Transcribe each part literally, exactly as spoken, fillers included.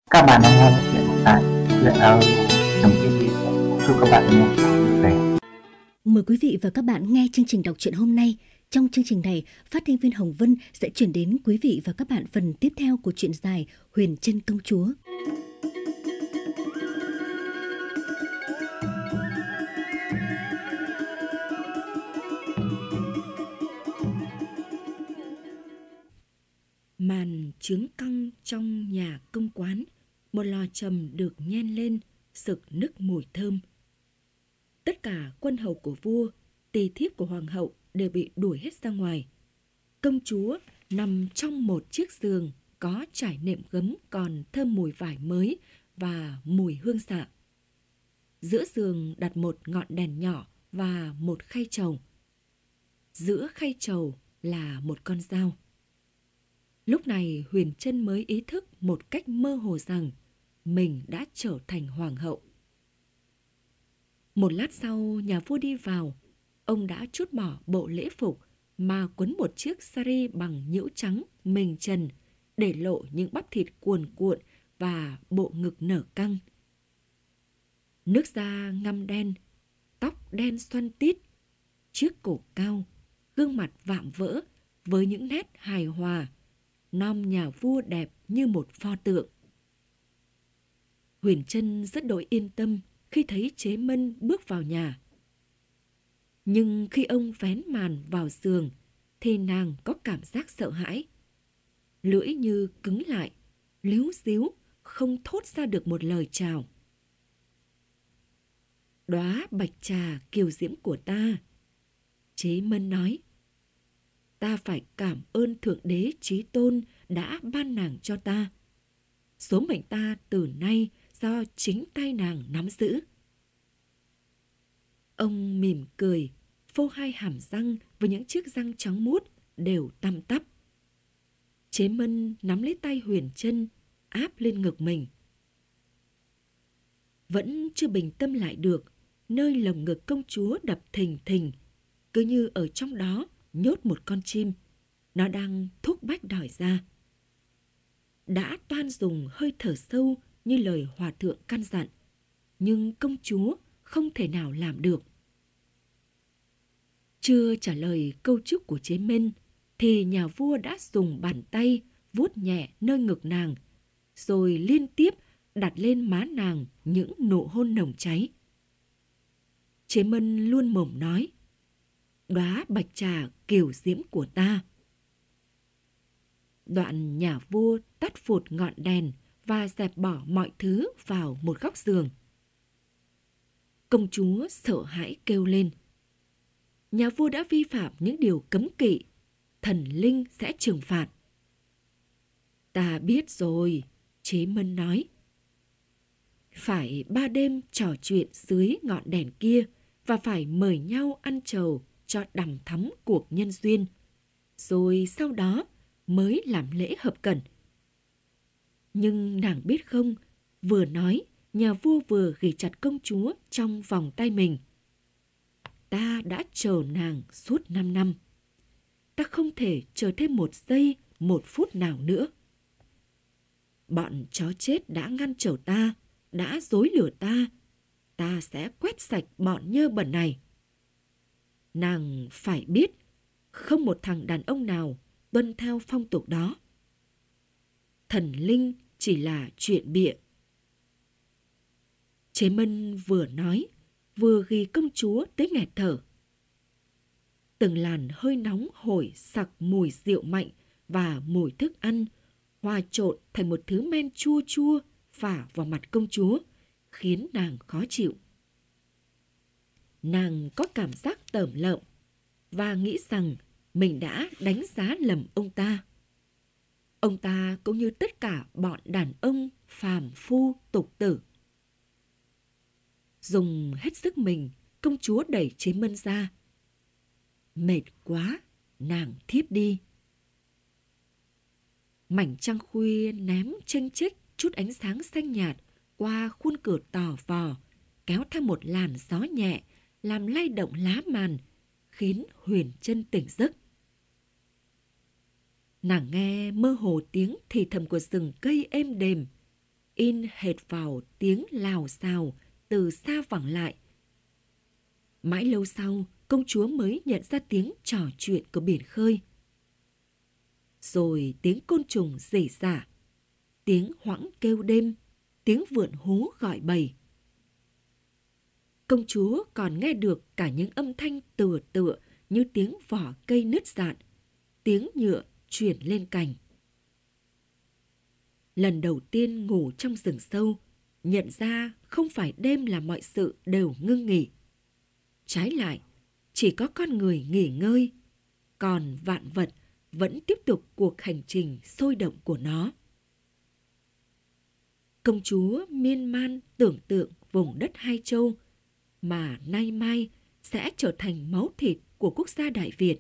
Các bạn đang nghe chuyện tại truyện audio.tv. Chúc các bạn nghe vui vẻ. Mời quý vị và các bạn nghe chương trình đọc truyện hôm nay. Trong chương trình này, phát thanh viên Hồng Vân sẽ chuyển đến quý vị và các bạn phần tiếp theo của truyện dài Huyền Trân Công Chúa. Màn trướng căng trong nhà công quán, một lò trầm được nhen lên, sực nức mùi thơm. Tất cả quân hầu của vua, tỳ thiếp của hoàng hậu đều bị đuổi hết ra ngoài. Công chúa nằm trong một chiếc giường có trải nệm gấm còn thơm mùi vải mới và mùi hương xạ. Giữa giường đặt một ngọn đèn nhỏ và một khay trầu. Giữa khay trầu là một con dao. Lúc này Huyền Trân mới ý thức một cách mơ hồ rằng mình đã trở thành hoàng hậu. Một lát sau nhà vua đi vào, ông đã trút bỏ bộ lễ phục mà quấn một chiếc sari bằng nhũ trắng mình trần để lộ những bắp thịt cuồn cuộn và bộ ngực nở căng. Nước da ngăm đen, tóc đen xoăn tít, chiếc cổ cao, gương mặt vạm vỡ với những nét hài hòa. Nom nhà vua đẹp như một pho tượng. Huyền Trân rất đỗi yên tâm khi thấy Chế Mân bước vào nhà. Nhưng khi ông vén màn vào giường thì nàng có cảm giác sợ hãi. Lưỡi như cứng lại, líu díu, không thốt ra được một lời chào. "Đóa bạch trà kiều diễm của ta," Chế Mân nói. "Ta phải cảm ơn Thượng Đế Chí Tôn đã ban nàng cho ta. Số mệnh ta từ nay do chính tay nàng nắm giữ." Ông mỉm cười, phô hai hàm răng với những chiếc răng trắng muốt đều tăm tắp. Chế Mân nắm lấy tay Huyền Trân, áp lên ngực mình. Vẫn chưa bình tâm lại được, nơi lồng ngực công chúa đập thình thình, cứ như ở trong đó nhốt một con chim. Nó đang thúc bách đòi ra. Đã toan dùng hơi thở sâu như lời hòa thượng căn dặn, nhưng công chúa không thể nào làm được. Chưa trả lời câu chúc của Chế Mân thì nhà vua đã dùng bàn tay vuốt nhẹ nơi ngực nàng, rồi liên tiếp đặt lên má nàng những nụ hôn nồng cháy. Chế Mân luôn mồm nói: "Đóa bạch trà kiều diễm của ta." Đoạn nhà vua tắt phụt ngọn đèn và dẹp bỏ mọi thứ vào một góc giường. Công chúa sợ hãi kêu lên. Nhà vua đã vi phạm những điều cấm kỵ, thần linh sẽ trừng phạt. "Ta biết rồi," Chế Mân nói. "Phải ba đêm trò chuyện dưới ngọn đèn kia và phải mời nhau ăn trầu cho đằm thắm cuộc nhân duyên, rồi sau đó mới làm lễ hợp cẩn." Nhưng nàng biết không, vừa nói, nhà vua vừa ghì chặt công chúa trong vòng tay mình. "Ta đã chờ nàng suốt năm năm. Ta không thể chờ thêm một giây, một phút nào nữa. Bọn chó chết đã ngăn trở ta, đã dối lừa ta. Ta sẽ quét sạch bọn nhơ bẩn này. Nàng phải biết, không một thằng đàn ông nào tuân theo phong tục đó. Thần linh chỉ là chuyện bịa." Chế Mân vừa nói, vừa ghi công chúa tới nghẹt thở. Từng làn hơi nóng hổi sặc mùi rượu mạnh và mùi thức ăn, hòa trộn thành một thứ men chua chua phả vào mặt công chúa, khiến nàng khó chịu. Nàng có cảm giác tởm lợm và nghĩ rằng mình đã đánh giá lầm ông ta. Ông ta cũng như tất cả bọn đàn ông phàm phu tục tử. Dùng hết sức mình, công chúa đẩy Chế Mân ra. Mệt quá, nàng thiếp đi. Mảnh trăng khuya ném chênh chếch chút ánh sáng xanh nhạt qua khuôn cửa tò vò, kéo theo một làn gió nhẹ, làm lay động lá màn, khiến Huyền Trân tỉnh giấc. Nàng nghe mơ hồ tiếng thì thầm của rừng cây êm đềm, in hệt vào tiếng lào xào từ xa vẳng lại. Mãi lâu sau, công chúa mới nhận ra tiếng trò chuyện của biển khơi. Rồi tiếng côn trùng rỉ rả, tiếng hoãng kêu đêm, tiếng vượn hú gọi bầy. Công chúa còn nghe được cả những âm thanh tựa tựa như tiếng vỏ cây nứt rạn, tiếng nhựa chuyển lên cành. Lần đầu tiên ngủ trong rừng sâu, nhận ra không phải đêm là mọi sự đều ngưng nghỉ. Trái lại, chỉ có con người nghỉ ngơi, còn vạn vật vẫn tiếp tục cuộc hành trình sôi động của nó. Công chúa miên man tưởng tượng vùng đất Hai Châu mà nay mai sẽ trở thành máu thịt của quốc gia Đại Việt.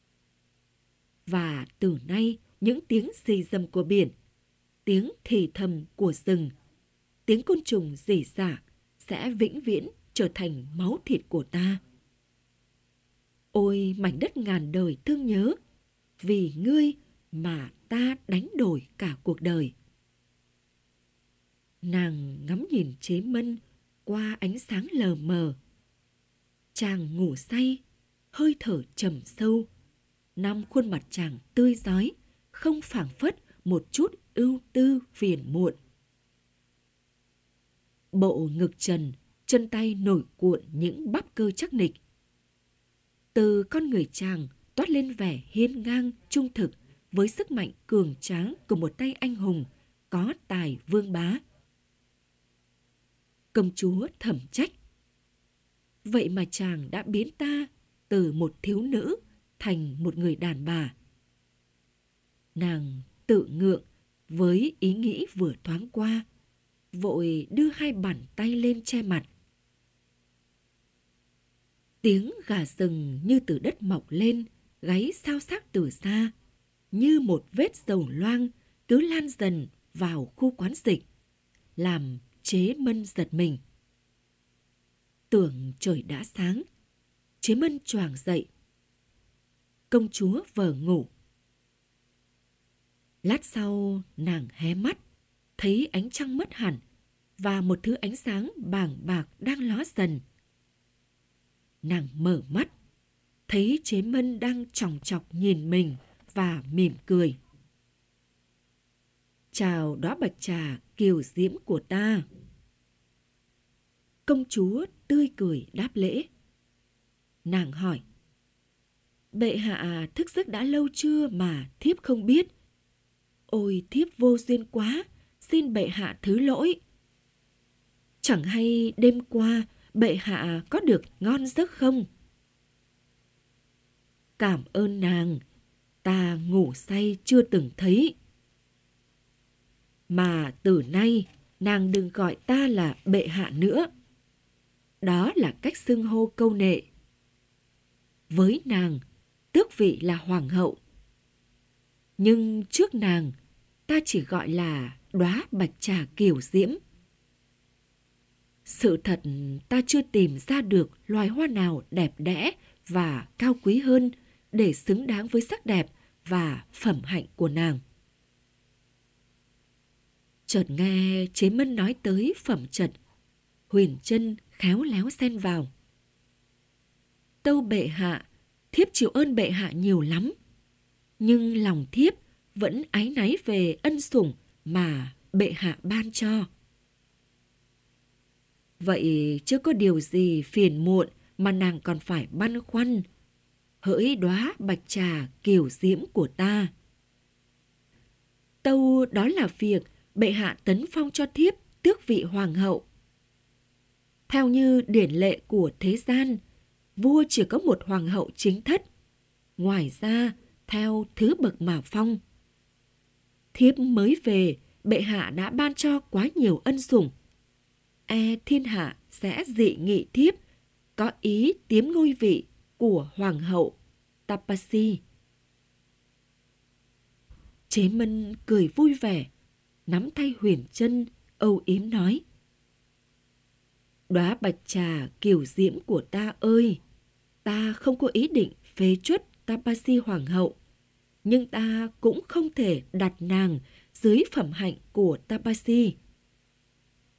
Và từ nay, những tiếng rì rầm của biển, tiếng thì thầm của rừng, tiếng côn trùng rỉ rả sẽ vĩnh viễn trở thành máu thịt của ta. Ôi mảnh đất ngàn đời thương nhớ, vì ngươi mà ta đánh đổi cả cuộc đời. Nàng ngắm nhìn Chế Mân qua ánh sáng lờ mờ. Chàng ngủ say, hơi thở trầm sâu, năm khuôn mặt chàng tươi rói, không phảng phất một chút ưu tư phiền muộn. Bộ ngực trần, chân tay nổi cuộn những bắp cơ chắc nịch. Từ con người chàng toát lên vẻ hiên ngang trung thực với sức mạnh cường tráng của một tay anh hùng có tài vương bá. Công chúa thầm trách. Vậy mà chàng đã biến ta từ một thiếu nữ thành một người đàn bà. Nàng tự ngượng với ý nghĩ vừa thoáng qua, vội đưa hai bàn tay lên che mặt. Tiếng gà rừng như từ đất mọc lên, gáy xao xác từ xa, như một vết dầu loang cứ lan dần vào khu quán dịch, làm Chế Mân giật mình. Tưởng trời đã sáng, Chế Mân choàng dậy. Công chúa vờ ngủ. Lát sau nàng hé mắt, thấy ánh trăng mất hẳn và một thứ ánh sáng bàng bạc đang ló dần. Nàng mở mắt, thấy Chế Mân đang chòng chọc nhìn mình và mỉm cười. Chào đóa bạch trà kiều diễm của ta. Công chúa tươi cười đáp lễ. Nàng hỏi. Bệ hạ thức giấc đã lâu chưa mà thiếp không biết? Ôi thiếp vô duyên quá, xin bệ hạ thứ lỗi. Chẳng hay đêm qua bệ hạ có được ngon giấc không? Cảm ơn nàng, ta ngủ say chưa từng thấy. Mà từ nay nàng đừng gọi ta là bệ hạ nữa. Đó là cách xưng hô câu nệ. Với nàng, tước vị là hoàng hậu. Nhưng trước nàng, ta chỉ gọi là đóa bạch trà kiều diễm. Sự thật ta chưa tìm ra được loài hoa nào đẹp đẽ và cao quý hơn để xứng đáng với sắc đẹp và phẩm hạnh của nàng. Chợt nghe Chế Mân nói tới phẩm trật, Huyền Trân khéo léo xen vào. Tâu bệ hạ, thiếp chịu ơn bệ hạ nhiều lắm, nhưng lòng thiếp vẫn áy náy về ân sủng mà bệ hạ ban cho. Vậy chưa có điều gì phiền muộn mà nàng còn phải băn khoăn, hỡi đóa bạch trà kiều diễm của ta. Tâu đó là việc bệ hạ tấn phong cho thiếp tước vị hoàng hậu. Theo như điển lệ của thế gian, vua chỉ có một hoàng hậu chính thất. Ngoài ra, theo thứ bậc mà phong. Thiếp mới về, bệ hạ đã ban cho quá nhiều ân sủng. E thiên hạ sẽ dị nghị thiếp, có ý tiếm ngôi vị của hoàng hậu Tapasi. Chế Mân cười vui vẻ, nắm tay Huyền Trân, âu yếm nói. Đóa bạch trà kiều diễm của ta ơi, ta không có ý định phế truất Tapasi hoàng hậu, nhưng ta cũng không thể đặt nàng dưới phẩm hạnh của Tapasi.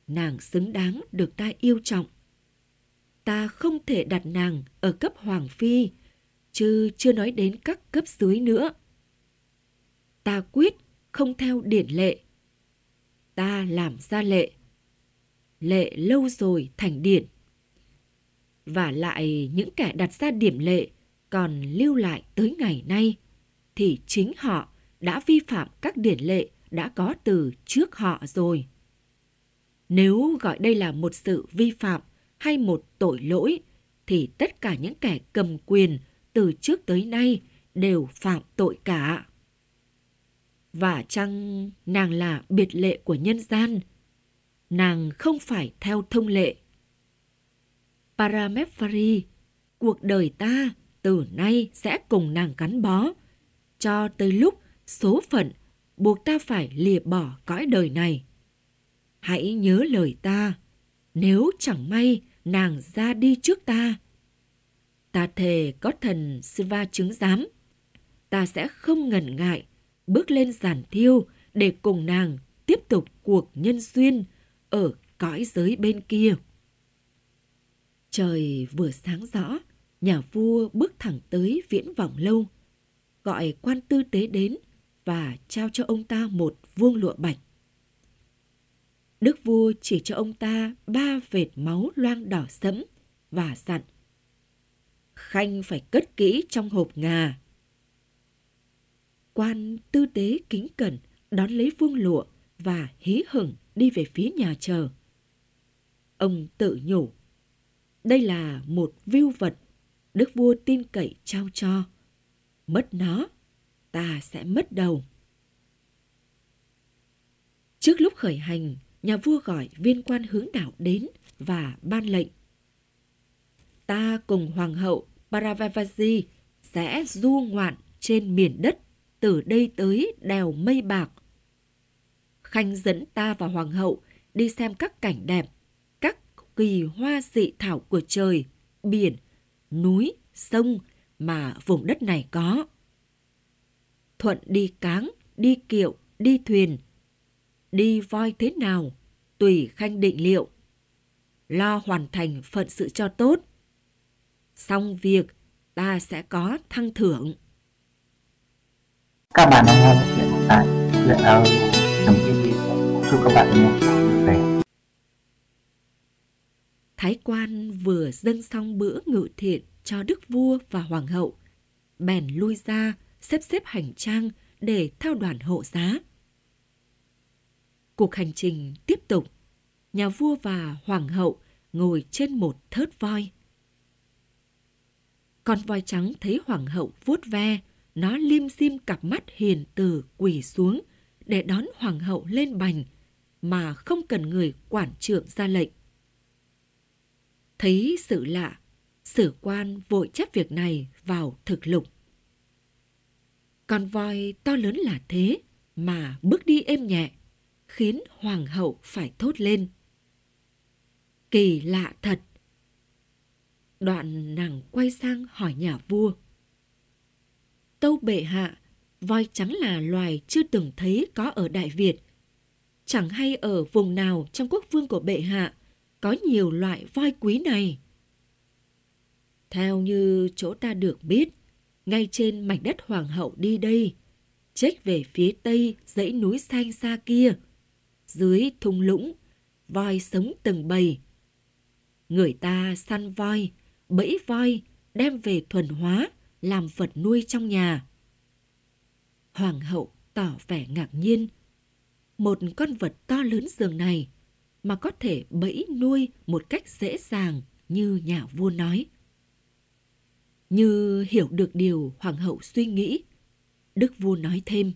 nàng xứng đáng được ta yêu trọng. Ta không thể đặt nàng ở cấp hoàng phi, chứ chưa nói đến các cấp dưới nữa. Ta quyết không theo điển lệ. Ta làm ra lệ. Lệ lâu rồi thành điển. Và lại những kẻ đặt ra điểm lệ còn lưu lại tới ngày nay, thì chính họ đã vi phạm các điển lệ đã có từ trước họ rồi. Nếu gọi đây là một sự vi phạm hay một tội lỗi, thì tất cả những kẻ cầm quyền từ trước tới nay đều phạm tội cả. Và chăng nàng là biệt lệ của nhân gian? Nàng không phải theo thông lệ. Paramesvari, cuộc đời ta từ nay sẽ cùng nàng gắn bó, cho tới lúc số phận buộc ta phải lìa bỏ cõi đời này. Hãy nhớ lời ta, nếu chẳng may nàng ra đi trước ta. Ta thề có thần Shiva chứng giám, ta sẽ không ngần ngại bước lên giàn thiêu để cùng nàng tiếp tục cuộc nhân duyên ở cõi giới bên kia. Trời vừa sáng rõ, nhà vua bước thẳng tới Viễn Vọng Lâu, gọi quan tư tế đến và trao cho ông ta một vuông lụa bạch. Đức vua chỉ cho ông ta ba vệt máu loang đỏ sẫm và dặn: khanh phải cất kỹ trong hộp ngà. Quan tư tế kính cẩn đón lấy vuông lụa và hí hửng đi về phía nhà chờ. Ông tự nhủ, đây là một vưu vật đức vua tin cậy trao cho. Mất nó, ta sẽ mất đầu. Trước lúc khởi hành, nhà vua gọi viên quan hướng đạo đến và ban lệnh: ta cùng hoàng hậu Paravavaji sẽ du ngoạn trên miền đất từ đây tới đèo Mây Bạc. Khanh dẫn ta và hoàng hậu đi xem các cảnh đẹp, các kỳ hoa dị thảo của trời, biển, núi, sông mà vùng đất này có. Thuận đi cáng, đi kiệu, đi thuyền, đi voi thế nào, tùy khanh định liệu. Lo hoàn thành phận sự cho tốt. Xong việc, ta sẽ có thăng thưởng. Các bạn đang nghe chuyện tại chuyện audio chấm tv. Chúc các bạn nghe vui vẻ. Thái quan vừa dâng xong bữa ngự thiện cho đức vua và hoàng hậu, bèn lui ra xếp xếp hành trang để theo đoàn hộ giá. Cuộc hành trình tiếp tục. Nhà vua và hoàng hậu ngồi trên một thớt voi. Con voi trắng thấy hoàng hậu vuốt ve, nó lim dim cặp mắt hiền từ quỳ xuống để đón hoàng hậu lên bành mà không cần người quản trượng ra lệnh. Thấy sự lạ, sử quan vội chép việc này vào thực lục. Con voi to lớn là thế mà bước đi êm nhẹ, khiến hoàng hậu phải thốt lên: kỳ lạ thật. Đoạn nàng quay sang hỏi nhà vua: tâu bệ hạ, voi trắng là loài chưa từng thấy có ở Đại Việt. Chẳng hay ở vùng nào trong quốc vương của bệ hạ có nhiều loại voi quý này. Theo như chỗ ta được biết, ngay trên mảnh đất hoàng hậu đi đây, chếch về phía tây dãy núi xanh xa kia, dưới thung lũng, voi sống từng bầy. Người ta săn voi, bẫy voi, đem về thuần hóa, làm vật nuôi trong nhà. Hoàng hậu tỏ vẻ ngạc nhiên. Một con vật to lớn dường này mà có thể bẫy nuôi một cách dễ dàng như nhà vua nói. Như hiểu được điều hoàng hậu suy nghĩ, đức vua nói thêm: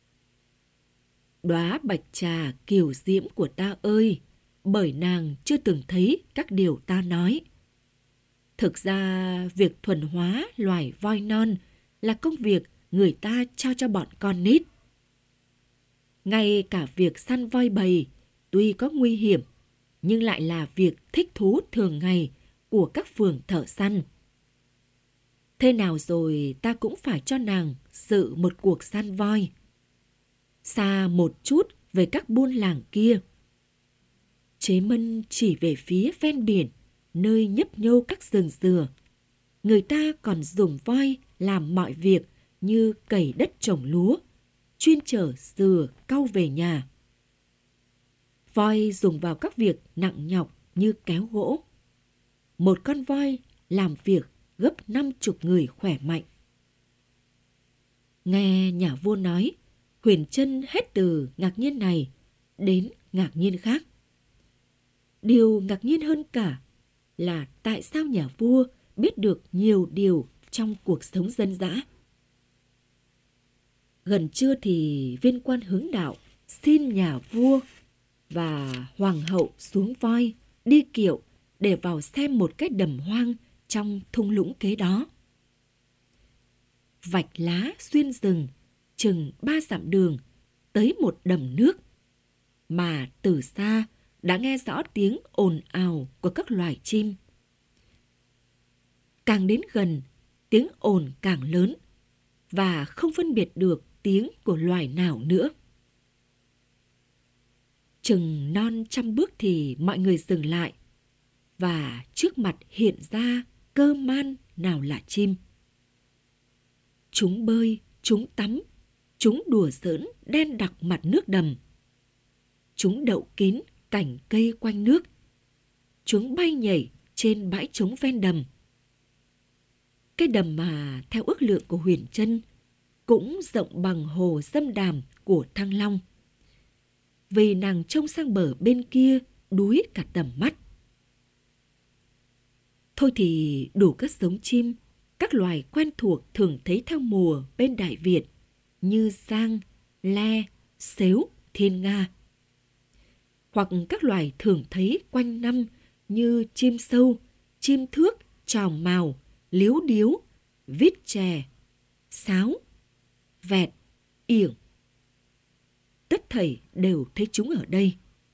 đóa bạch trà kiều diễm của ta ơi, bởi nàng chưa từng thấy các điều ta nói. Thực ra việc thuần hóa loài voi non là công việc người ta trao cho bọn con nít. Ngay cả việc săn voi bầy tuy có nguy hiểm, nhưng lại là việc thích thú thường ngày của các phường thợ săn. Thế nào rồi ta cũng phải cho nàng dự một cuộc săn voi, xa một chút về các buôn làng kia. Chế Mân chỉ về phía ven biển, nơi nhấp nhô các rừng dừa. Người ta còn dùng voi làm mọi việc như cày đất trồng lúa, chuyên chở dừa cau về nhà. Voi dùng vào các việc nặng nhọc như kéo gỗ. Một con voi làm việc gấp năm chục người khỏe mạnh. Nghe nhà vua nói, Huyền Trân hết từ ngạc nhiên này đến ngạc nhiên khác. Điều ngạc nhiên hơn cả là tại sao nhà vua biết được nhiều điều trong cuộc sống dân dã. Gần trưa thì viên quan hướng đạo xin nhà vua và hoàng hậu xuống voi, đi kiệu để vào xem một cái đầm hoang trong thung lũng kế đó. Vạch lá xuyên rừng, chừng ba dặm đường, tới một đầm nước, mà từ xa đã nghe rõ tiếng ồn ào của các loài chim. Càng đến gần, tiếng ồn càng lớn, và không phân biệt được tiếng của loài nào nữa. Chừng non trăm bước thì mọi người dừng lại, và trước mặt hiện ra cơ man nào là chim. Chúng bơi, chúng tắm, chúng đùa giỡn đen đặc mặt nước đầm. Chúng đậu kín cành cây quanh nước. Chúng bay nhảy trên bãi trống ven đầm. Cái đầm mà theo ước lượng của Huyền Trân cũng rộng bằng hồ Dâm Đàm của Thăng Long. Vì nàng trông sang bờ bên kia đuối cả tầm mắt. Thôi thì đủ các giống chim, các loài quen thuộc thường thấy theo mùa bên Đại Việt như giang, le, sếu, thiên nga. Hoặc các loài thường thấy quanh năm như chim sâu, chim thước, tròng mào, liếu điếu, vít chè, sáo, vẹt, yểng. Tất thảy đều thấy chúng ở đây.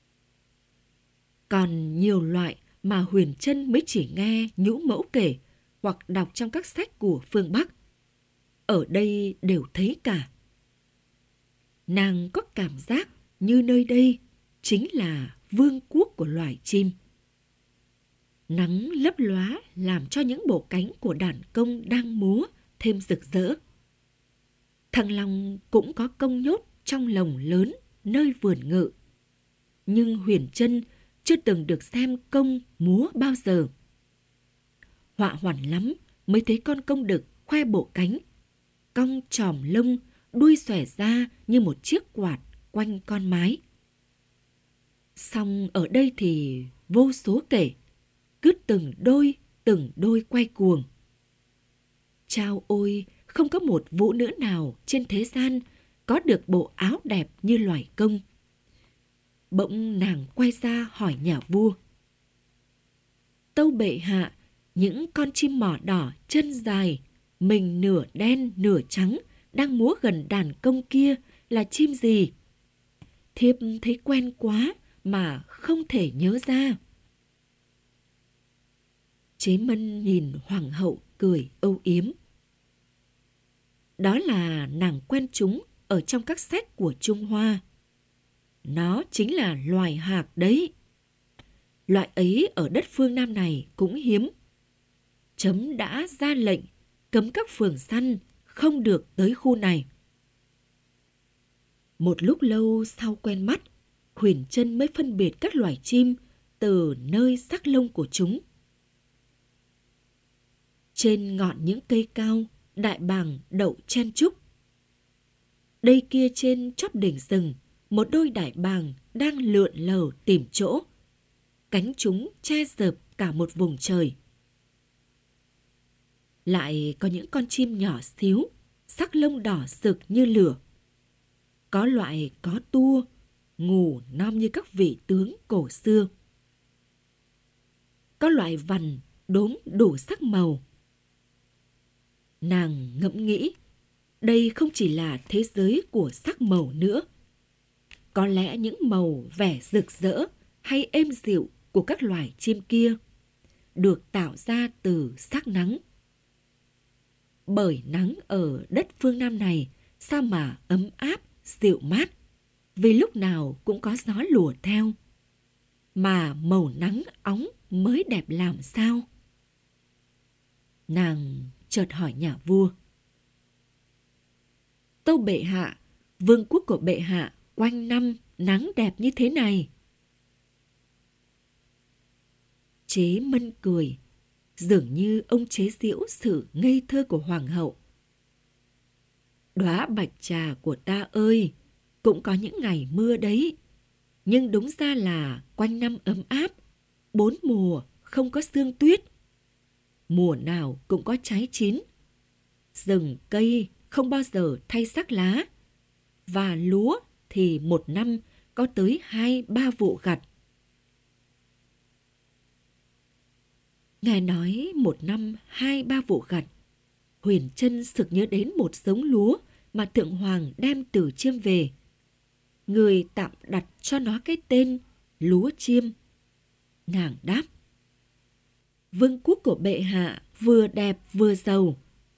Còn nhiều loại mà Huyền Trân mới chỉ nghe nhũ mẫu kể hoặc đọc trong các sách của phương Bắc, ở đây đều thấy cả. Nàng có cảm giác như nơi đây chính là vương quốc của loài chim. Nắng lấp lóa làm cho những bộ cánh của đàn công đang múa thêm rực rỡ. Thăng Long cũng có công nhốt trong lồng lớn nơi vườn ngự. Nhưng Huyền Trân chưa từng được xem công múa bao giờ. Họa hoản lắm mới thấy con công đực khoe bộ cánh, cong tròm lông, đuôi xòe ra như một chiếc quạt quanh con mái. Song ở đây thì vô số kể, cứ từng đôi, từng đôi quay cuồng. Chao ôi, không có một vũ nữ nào trên thế gian có được bộ áo đẹp như loài công. Bỗng nàng quay ra hỏi nhà vua. Tâu bệ hạ, những con chim mỏ đỏ chân dài, mình nửa đen nửa trắng đang múa gần đàn công kia là chim gì? Thiếp thấy quen quá mà không thể nhớ ra. Chế Mân nhìn hoàng hậu cười âu yếm. Đó là nàng quen chúng ở trong các sách của Trung Hoa. Nó chính là loài hạc đấy. Loại ấy ở đất phương Nam này cũng hiếm. Chấm đã ra lệnh cấm các phường săn không được tới khu này. Một lúc lâu sau quen mắt, Huyền Trân mới phân biệt các loài chim từ nơi sắc lông của chúng. Trên ngọn những cây cao, đại bàng đậu chen chúc. Đây kia trên chóp đỉnh rừng, một đôi đại bàng đang lượn lờ tìm chỗ. Cánh chúng che rợp cả một vùng trời. Lại có những con chim nhỏ xíu, sắc lông đỏ rực như lửa. Có loại có tua, ngủ nom như các vị tướng cổ xưa. Có loại vằn đốm đủ sắc màu. Nàng ngẫm nghĩ, đây không chỉ là thế giới của sắc màu nữa. Có lẽ những màu vẻ rực rỡ hay êm dịu của các loài chim kia được tạo ra từ sắc nắng. Bởi nắng ở đất phương Nam này sao mà ấm áp, dịu mát, vì lúc nào cũng có gió lùa theo. mà màu nắng óng mới đẹp làm sao? Nàng chợt hỏi nhà vua. Tâu bệ hạ, vương quốc của bệ hạ quanh năm nắng đẹp như thế này. Chế Mân cười, dường như ông chế giễu sự ngây thơ của hoàng hậu. Đóa bạch trà của ta ơi, cũng có những ngày mưa đấy, nhưng đúng ra là quanh năm ấm áp, bốn mùa không có sương tuyết. Mùa nào cũng có trái chín, rừng cây không bao giờ thay sắc lá, và lúa thì một năm có tới hai ba vụ gặt. Nghe nói một năm hai ba vụ gặt, Huyền Trân sực nhớ đến một giống lúa mà Thượng Hoàng đem từ Chiêm về. Người tạm đặt cho nó cái tên lúa Chiêm. Nàng đáp: vương quốc của bệ hạ vừa đẹp vừa giàu,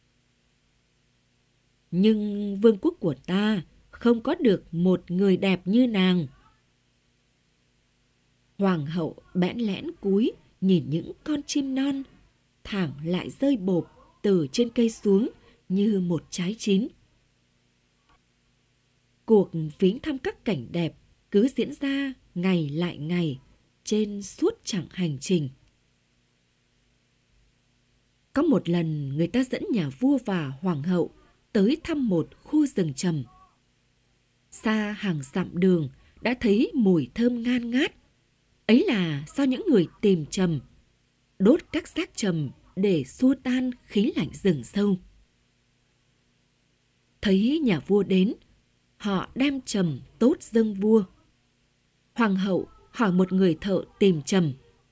nhưng vương quốc của ta không có được một người đẹp như nàng. Hoàng hậu bẽn lẽn cúi nhìn những con chim non, thẳng lại rơi bộp từ trên cây xuống như một trái chín. Cuộc viếng thăm các cảnh đẹp cứ diễn ra ngày lại ngày trên suốt chặng hành trình. Có một lần người ta dẫn nhà vua và hoàng hậu tới thăm một khu rừng trầm. Xa hàng dặm đường đã thấy mùi thơm ngan ngát. Ấy là do những người tìm trầm, đốt các xác trầm để xua tan khí lạnh rừng sâu. Thấy nhà vua đến, họ đem trầm tốt dâng vua. Hoàng hậu hỏi một người thợ tìm trầm: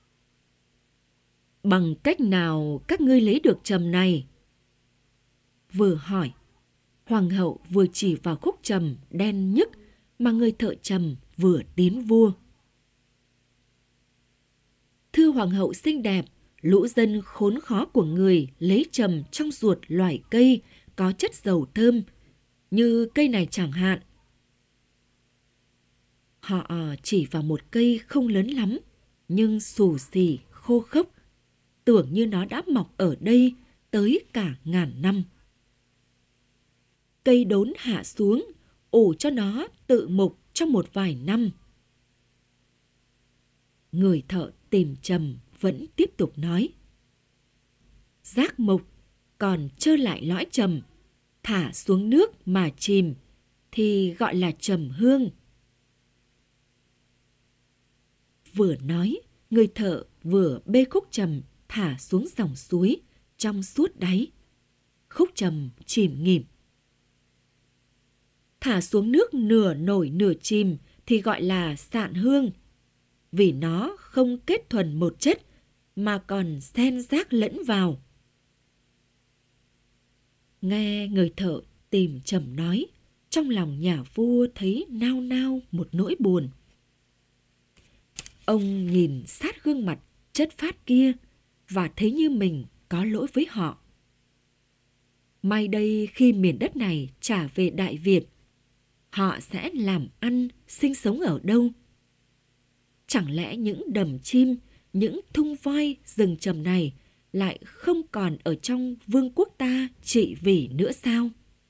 bằng cách nào các ngươi lấy được trầm này? Vừa hỏi, hoàng hậu vừa chỉ vào khúc trầm đen nhức mà người thợ trầm vừa tiến vua. Thưa hoàng hậu xinh đẹp, lũ dân khốn khó của người lấy trầm trong ruột loài cây có chất dầu thơm, như cây này chẳng hạn. Họ chỉ vào một cây không lớn lắm, nhưng xù xì, khô khốc, tưởng như nó đã mọc ở đây tới cả ngàn năm. Cây đốn hạ xuống, ủ cho nó tự mục trong một vài năm. Người thợ tìm trầm vẫn tiếp tục nói: rác mục còn trơ lại lõi trầm, thả xuống nước mà chìm thì gọi là trầm hương. Vừa nói, người thợ vừa bê khúc trầm thả xuống dòng suối trong suốt đáy. Khúc trầm chìm nghỉm. Thả xuống nước nửa nổi nửa chìm thì gọi là sạn hương, vì nó không kết thuần một chất mà còn xen rác lẫn vào. Nghe người thợ tìm trầm nói, trong lòng nhà vua thấy nao nao một nỗi buồn. Ông nhìn sát gương mặt chất phác kia và thấy như mình có lỗi với họ. Mai đây khi miền đất này trả về Đại Việt, họ sẽ làm ăn, sinh sống ở đâu? Chẳng lẽ những đầm chim, những thung voi rừng trầm này lại không còn ở trong vương quốc ta trị vì nữa sao?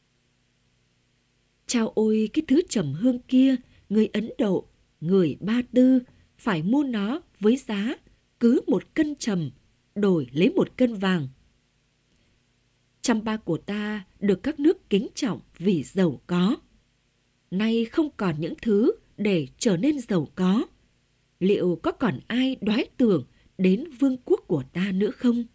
Chao ôi cái thứ trầm hương kia, người Ấn Độ, người Ba Tư phải mua nó với giá cứ một cân trầm đổi lấy một cân vàng. Champa của ta được các nước kính trọng vì giàu có. Nay không còn những thứ để trở nên giàu có. Liệu có còn ai đoái tưởng đến vương quốc của ta nữa không?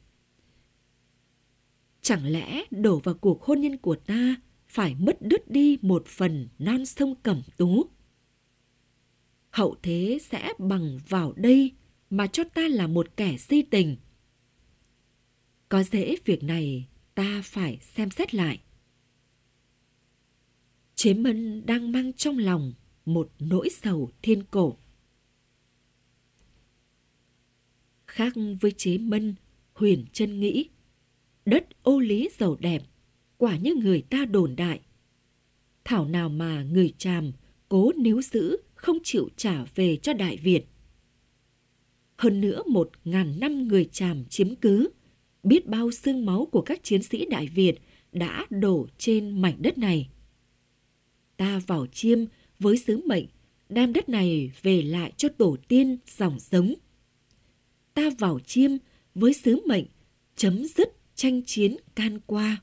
Chẳng lẽ đổ vào cuộc hôn nhân của ta phải mất đứt đi một phần non sông Cẩm Tú? Hậu thế sẽ bằng vào đây mà cho ta là một kẻ si tình. Có dễ việc này ta phải xem xét lại. Chế Mân đang mang trong lòng một nỗi sầu thiên cổ. Khác với Chế Mân, Huyền Trân nghĩ, đất ô lý giàu đẹp, quả như người ta đồn đại. Thảo nào mà người Tràm cố níu giữ không chịu trả về cho Đại Việt. hơn nữa một ngàn năm người Tràm chiếm cứ, biết bao xương máu của các chiến sĩ Đại Việt đã đổ trên mảnh đất này. Ta vào Chiêm với sứ mệnh đem đất này về lại cho tổ tiên dòng giống. Ta vào Chiêm với sứ mệnh chấm dứt tranh chiến can qua.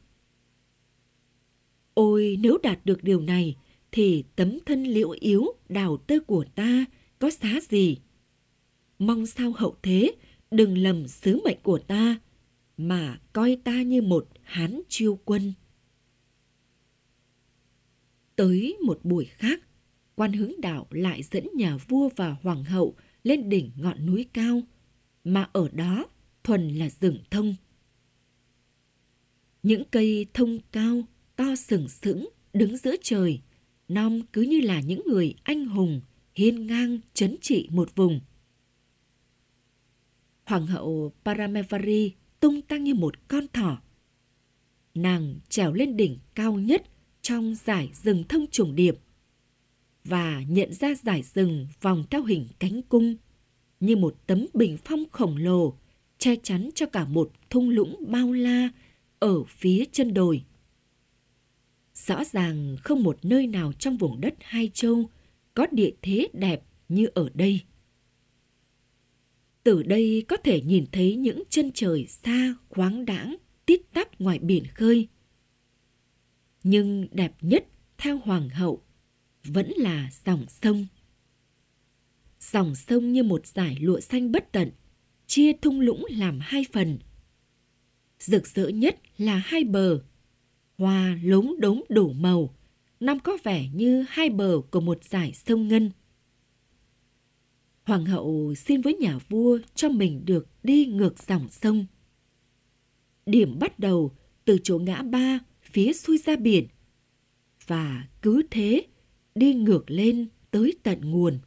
Ôi, nếu đạt được điều này thì tấm thân liễu yếu đào tơ của ta có giá gì. Mong sao hậu thế đừng lầm sứ mệnh của ta mà coi ta như một Hán chiêu quân. Tới một buổi khác, quan hướng đạo lại dẫn nhà vua và hoàng hậu lên đỉnh ngọn núi cao, mà ở đó thuần là rừng thông. Những cây thông cao, to sừng sững, đứng giữa trời, nom cứ như là những người anh hùng, hiên ngang trấn trị một vùng. Hoàng hậu Parameswari tung tăng như một con thỏ. Nàng trèo lên đỉnh cao nhất trong dải rừng thông trùng điệp và nhận ra dải rừng vòng theo hình cánh cung như một tấm bình phong khổng lồ che chắn cho cả một thung lũng bao la ở phía chân đồi. Rõ ràng không một nơi nào trong vùng đất Hai Châu có địa thế đẹp như ở đây. Từ đây có thể nhìn thấy những chân trời xa khoáng đãng tít tắp ngoài biển khơi. Nhưng đẹp nhất theo hoàng hậu vẫn là dòng sông. Dòng sông như một dải lụa xanh bất tận, chia thung lũng làm hai phần. Rực rỡ nhất là hai bờ, hoa lốm đốm đủ màu, năm có vẻ như hai bờ của một dải sông ngân. Hoàng hậu xin với nhà vua cho mình được đi ngược dòng sông. Điểm bắt đầu từ chỗ ngã ba phía xuôi ra biển, và cứ thế đi ngược lên tới tận nguồn.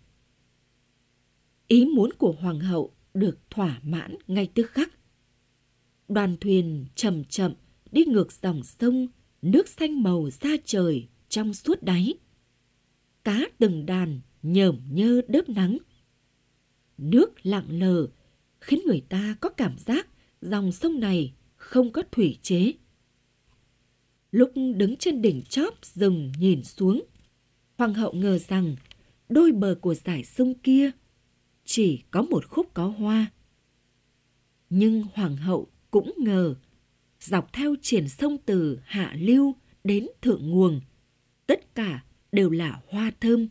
Ý muốn của hoàng hậu được thỏa mãn ngay tức khắc. Đoàn thuyền chậm chậm đi ngược dòng sông, nước xanh màu da trời trong suốt đáy. Cá từng đàn nhởm nhơ đớp nắng. Nước lặng lờ khiến người ta có cảm giác dòng sông này không có thủy chế. Lúc đứng trên đỉnh chóp rừng nhìn xuống, hoàng hậu ngờ rằng đôi bờ của dải sông kia chỉ có một khúc có hoa. Nhưng hoàng hậu cũng ngờ dọc theo triển sông từ hạ lưu đến thượng nguồn, tất cả đều là hoa thơm.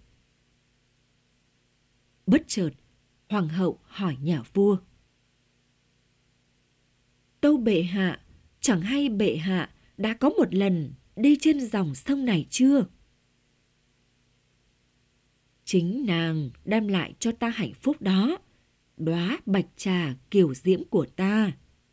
Bất chợt, hoàng hậu hỏi nhà vua: Tâu bệ hạ, chẳng hay bệ hạ đã có một lần đi trên dòng sông này chưa? Chính nàng đem lại cho ta hạnh phúc đó, đóa bạch trà kiều diễm của ta.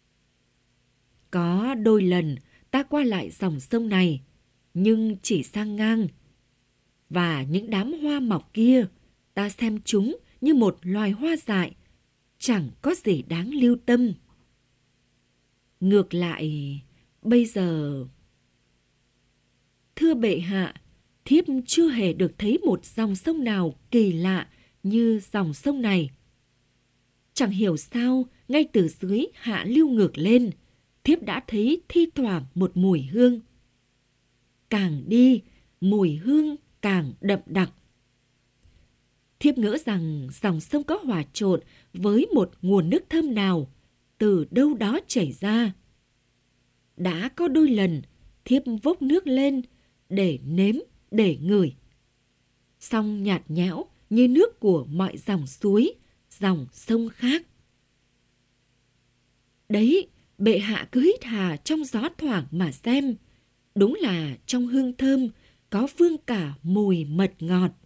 Có đôi lần ta qua lại dòng sông này, nhưng chỉ sang ngang. Và những đám hoa mọc kia, ta xem chúng như một loài hoa dại, chẳng có gì đáng lưu tâm. Ngược lại, bây giờ... Thưa bệ hạ, thiếp chưa hề được thấy một dòng sông nào kỳ lạ như dòng sông này. Chẳng hiểu sao, ngay từ dưới hạ lưu ngược lên, thiếp đã thấy thi thoảng một mùi hương. Càng đi, mùi hương càng đậm đặc. Thiếp ngỡ rằng dòng sông có hòa trộn với một nguồn nước thơm nào, từ đâu đó chảy ra. Đã có đôi lần, thiếp vốc nước lên để nếm, để ngửi. Song nhạt nhẽo như nước của mọi dòng suối, dòng sông khác. Đấy, bệ hạ cứ hít hà trong gió thoảng mà xem. Đúng là trong hương thơm có vương cả mùi mật ngọt.